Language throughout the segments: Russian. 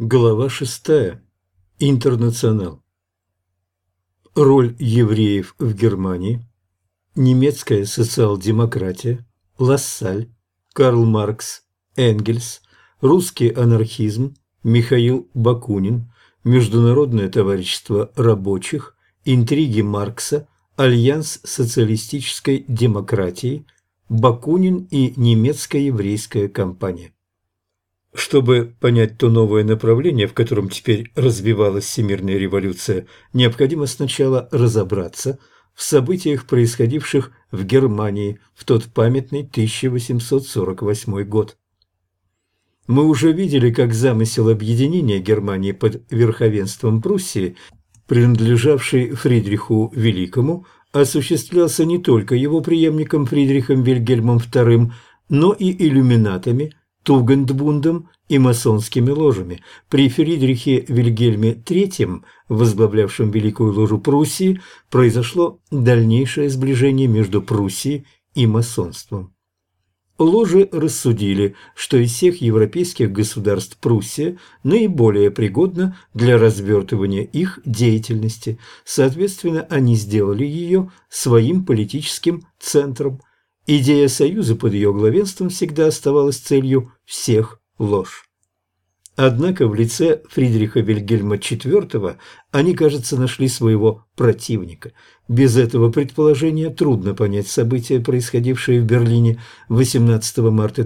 Глава 6. Интернационал. Роль евреев в Германии. Немецкая социал-демократия. Лассаль. Карл Маркс. Энгельс. Русский анархизм. Михаил Бакунин. Международное товарищество рабочих. Интриги Маркса. Альянс социалистической демократии. Бакунин и немецкая еврейская компания. Чтобы понять то новое направление, в котором теперь развивалась всемирная революция, необходимо сначала разобраться в событиях, происходивших в Германии в тот памятный 1848 год. Мы уже видели, как замысел объединения Германии под верховенством Пруссии, принадлежавший Фридриху Великому, осуществлялся не только его преемником Фридрихом Вильгельмом II, но и иллюминатами, Тугендбундом и масонскими ложами. При Фридрихе Вильгельме III, возглавлявшем Великую ложу Пруссии, произошло дальнейшее сближение между Пруссией и масонством. Ложи рассудили, что из всех европейских государств Пруссия наиболее пригодна для развертывания их деятельности. Соответственно, они сделали ее своим политическим центром. Идея союза под ее главенством всегда оставалась целью всех лож. Однако в лице Фридриха Вильгельма IV они, кажется, нашли своего противника. Без этого предположения трудно понять события, происходившие в Берлине 18 марта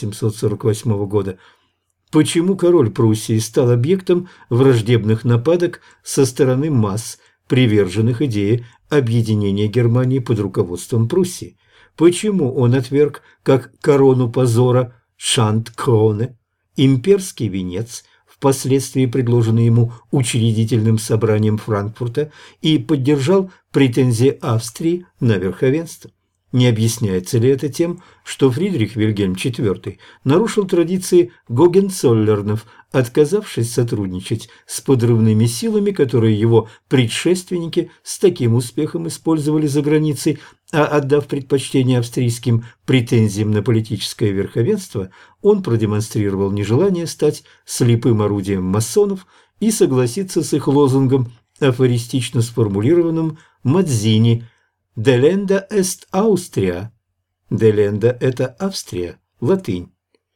1848 года. Почему король Пруссии стал объектом враждебных нападок со стороны масс, приверженных идее объединения Германии под руководством Пруссии? Почему он отверг как корону позора Шандкроне, имперский венец, впоследствии предложенный ему учредительным собранием Франкфурта, и поддержал претензии Австрии на верховенство? Не объясняется ли это тем, что Фридрих Вильгельм IV нарушил традиции Гогенцоллернов, отказавшись сотрудничать с подрывными силами, которые его предшественники с таким успехом использовали за границей, а отдав предпочтение австрийским претензиям на политическое верховенство, он продемонстрировал нежелание стать слепым орудием масонов и согласиться с их лозунгом, афористично сформулированным Мадзини: «Деленда эст Аустрия». «Деленда» – это Австрия, латынь.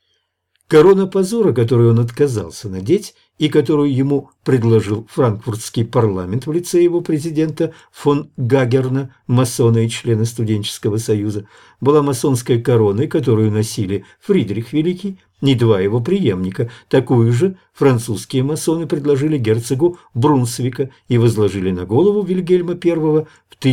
Корона позора, которую он отказался надеть и которую ему предложил франкфуртский парламент в лице его президента фон Гагерна, масона и члена студенческого союза, была масонской короной, которую носили Фридрих Великий и два его преемника. Такую же французские масоны предложили герцогу Брунсвика и возложили на голову Вильгельма I в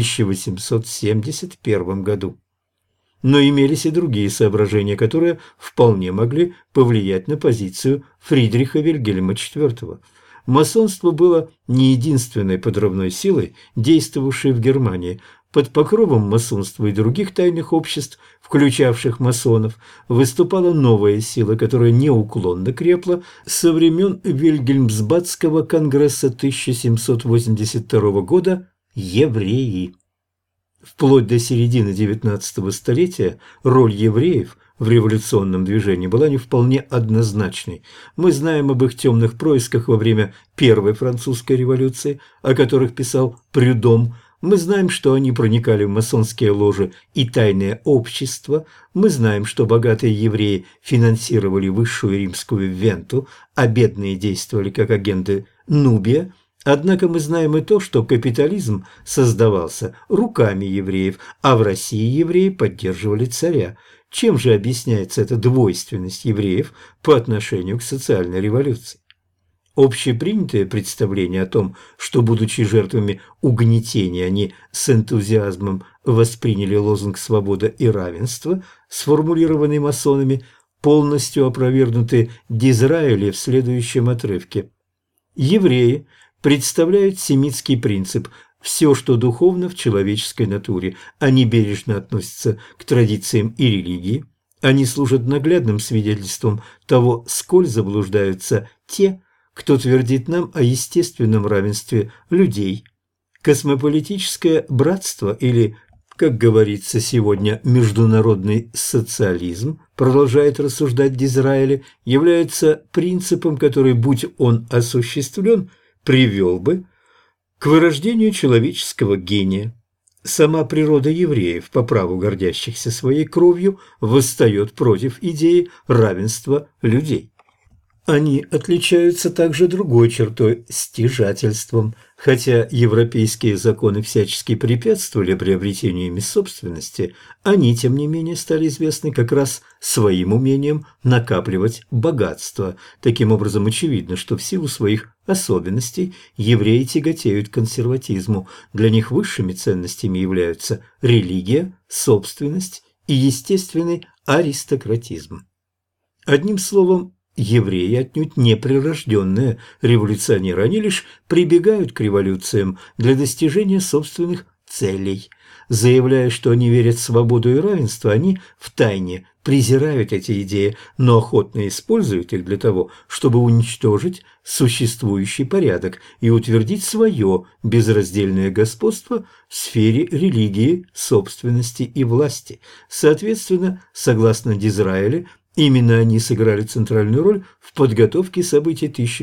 1871 году. Но имелись и другие соображения, которые вполне могли повлиять на позицию Фридриха Вильгельма IV. Масонство было не единственной подрывной силой, действовавшей в Германии. Под покровом масонства и других тайных обществ, включавших масонов, выступала новая сила, которая неуклонно крепла со времен Вильгельмсбадского конгресса 1782 года – евреи. Вплоть до середины XIX столетия роль евреев в революционном движении была не вполне однозначной. Мы знаем об их темных происках во время Первой французской революции, о которых писал Прюдом. Мы знаем, что они проникали в масонские ложи и тайные общества. Мы знаем, что богатые евреи финансировали высшую римскую венту, а бедные действовали как агенты Нубия. Однако мы знаем и то, что капитализм создавался руками евреев, а в России евреи поддерживали царя. Чем же объясняется эта двойственность евреев по отношению к социальной революции? Общепринятое представление о том, что, будучи жертвами угнетения, они с энтузиазмом восприняли лозунг «Свобода и равенство», сформулированный масонами, полностью опровергнуты Дизраэли в следующем отрывке. Евреи представляют семитский принцип «все, что духовно в человеческой натуре». Они бережно относятся к традициям и религии. Они служат наглядным свидетельством того, сколь заблуждаются те, кто твердит нам о естественном равенстве людей. Космополитическое братство или Как говорится сегодня, международный социализм, продолжает рассуждать Дизраэли, является принципом, который, будь он осуществлен, привел бы к вырождению человеческого гения. Сама природа евреев, по праву гордящихся своей кровью, восстает против идеи равенства людей. Они отличаются также другой чертой – стяжательством. Хотя европейские законы всячески препятствовали приобретению ими собственности, они, тем не менее, стали известны как раз своим умением накапливать богатство. Таким образом, очевидно, что в силу своих особенностей евреи тяготеют к консерватизму. Для них высшими ценностями являются религия, собственность и естественный аристократизм. Одним словом, евреи отнюдь не прирожденные революционеры, они лишь прибегают к революциям для достижения собственных целей. Заявляя, что они верят в свободу и равенство, они втайне презирают эти идеи, но охотно используют их для того, чтобы уничтожить существующий порядок и утвердить свое безраздельное господство в сфере религии, собственности и власти. Соответственно, согласно Дизраэли, именно они сыграли центральную роль в подготовке событий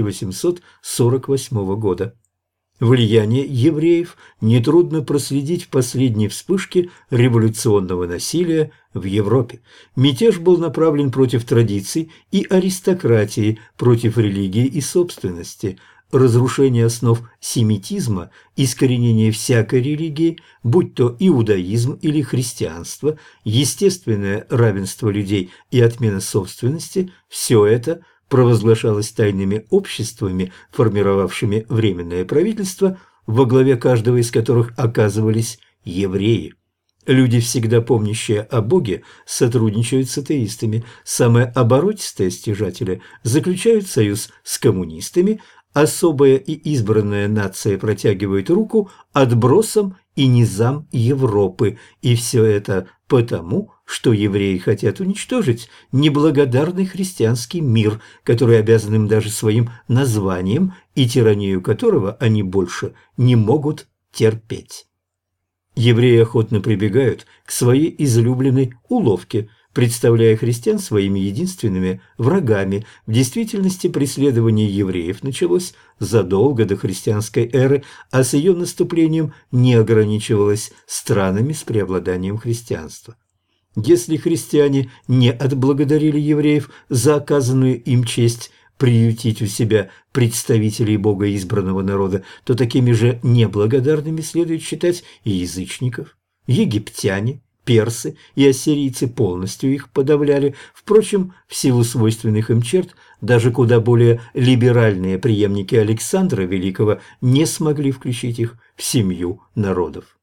1848 года. Влияние евреев нетрудно проследить в последней вспышке революционного насилия в Европе. Мятеж был направлен против традиций и аристократии, против религии и собственности. Разрушение основ семитизма, искоренение всякой религии, будь то иудаизм или христианство, естественное равенство людей и отмена собственности – все это провозглашалось тайными обществами, формировавшими временное правительство, во главе каждого из которых оказывались евреи. Люди, всегда помнящие о Боге, сотрудничают с атеистами. Самые оборотистые стяжатели заключают союз с коммунистами. Особая и избранная нация протягивает руку отбросам и низам Европы. И все это потому, что евреи хотят уничтожить неблагодарный христианский мир, который обязан им даже своим названием и тиранию которого они больше не могут терпеть. Евреи охотно прибегают к своей излюбленной уловке, представляя христиан своими единственными врагами. В действительности преследование евреев началось задолго до христианской эры, а с ее наступлением не ограничивалось странами с преобладанием христианства. Если христиане не отблагодарили евреев за оказанную им честь приютить у себя представителей Бога избранного народа, то такими же неблагодарными следует считать и язычников. Египтяне, персы и ассирийцы полностью их подавляли. Впрочем, в силу свойственных им черт, даже куда более либеральные преемники Александра Великого не смогли включить их в семью народов.